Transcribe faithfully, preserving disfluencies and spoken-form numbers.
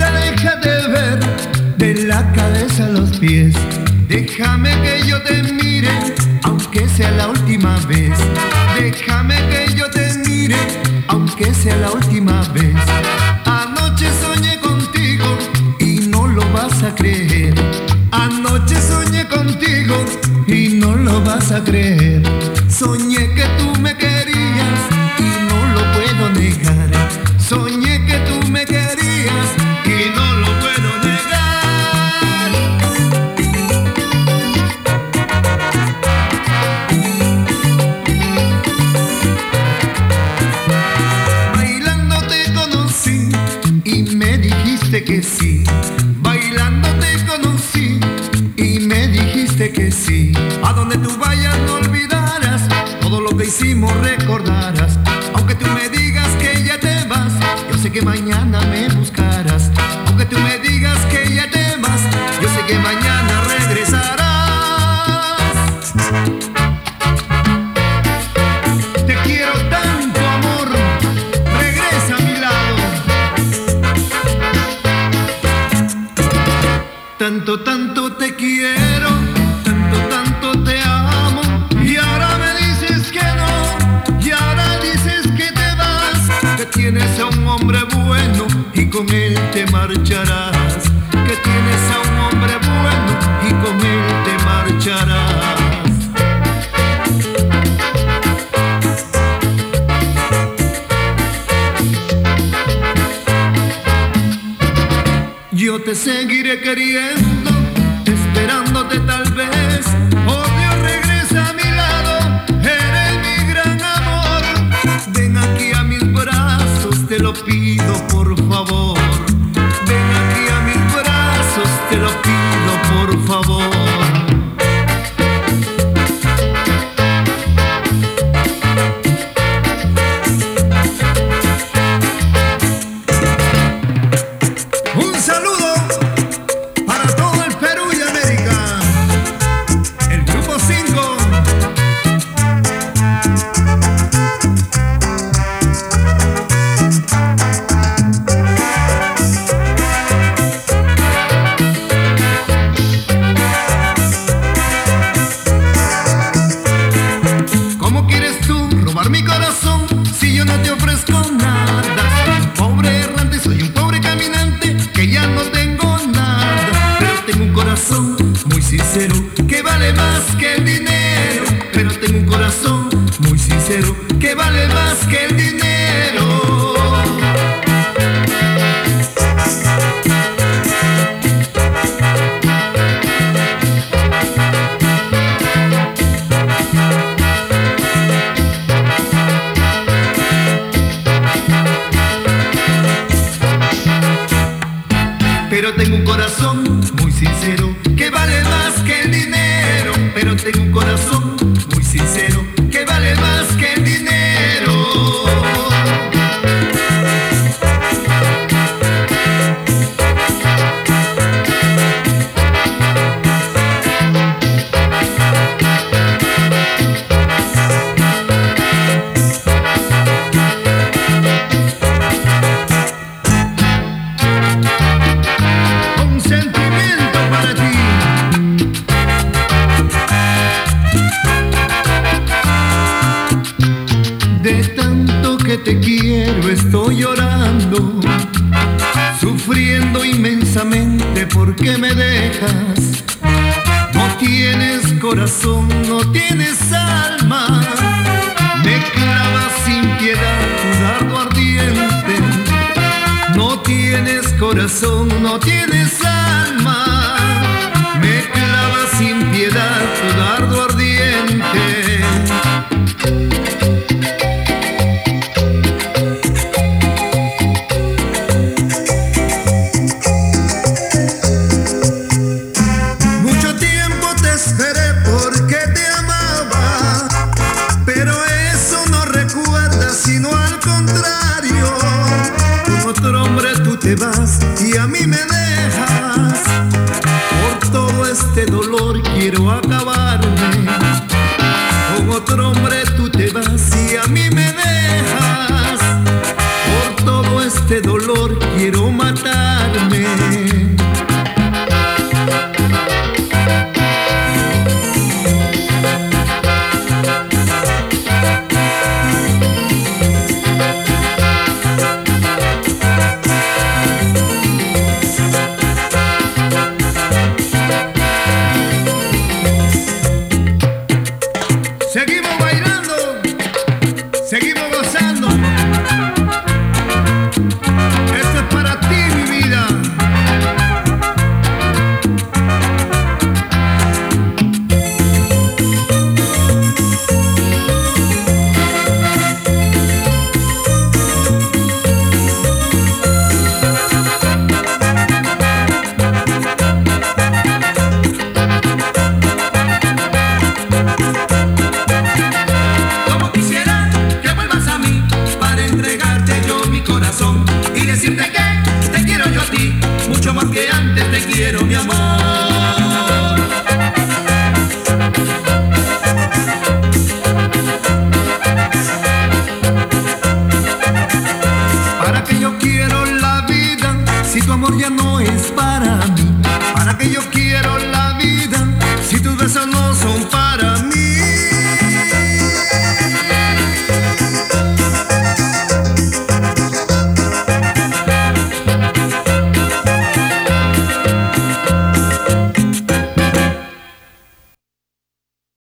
Chiquita, deja de ver de la cabeza a los pies. Déjame que yo te mire, aunque sea la última vez. Déjame que yo te mire, aunque sea la última vez. Anoche soñé contigo y no lo vas a creer. Anoche soñé contigo y no lo vas a creer. Soñé que tú me querías y no lo puedo negar. Soñé que tú me querías y no lo puedo negar. Bailando te conocí y me dijiste que sí. Bailando te conocí y me dijiste que sí. A donde tú vayas no olvidarás, todo lo que hicimos recordarás. Aunque tú me digas que ya te vas, yo sé que mañana me buscarás. Aunque tú me digas que ya te vas, yo sé que mañana regresarás. Te quiero tanto, amor, regresa a mi lado. Tanto, tanto te quiero, tanto, tanto te amo. Y ahora me dices que no, y ahora dices que te vas. Que tienes a un hombre bueno y con él te marcharás. Que tienes a un hombre bueno y con él te marcharás. Yo te seguiré queriendo, esperándote tal vez. Oh Dios, regresa a mi lado, eres mi gran amor. Ven aquí a mis brazos, te lo pido por favor. Ven aquí a mis brazos, te lo pido por favor. Un saludo para todo el Perú y América. El grupo cinco. ¿Cómo quieres tú robar mi corazón si yo no te ofrezco nada? Soy un pobre errante, soy un pobre caminante que ya no tengo nada. Pero tengo un corazón muy sincero que vale más que el dinero. Pero tengo un corazón muy sincero que vale más que el dinero. Pero tengo un corazón muy sincero que vale más que el dinero. Pero tengo un corazón muy sincero que vale más que el dinero. Un sentimiento para ti. De tanto que te quiero estoy llorando, sufriendo inmensamente porque me dejas. No tienes corazón, no tienes alma, me clavas sin piedad tu dardo ardiente. No tienes corazón, no tienes alma, me clavas sin piedad tu dardo ardiente. Mucho tiempo te esperé porque te amaba, pero eso no recuerda, sino al contrario. Con otro hombre tú te vas y a mí me dejas. Por todo este dolor quiero acabarme. Con otro hombre tú te vas y a mí me dejas. Por todo este dolor quiero matar. olvidarme. Seguimos bailando, seguimos gozando. Esto es para ti, mi vida. Y decirte que te quiero yo a ti, mucho más que antes te quiero, mi amor. ¿Para que yo quiero la vida si tu amor ya no es para mí? ¿Para que yo quiero la vida si tus besos no son para mí?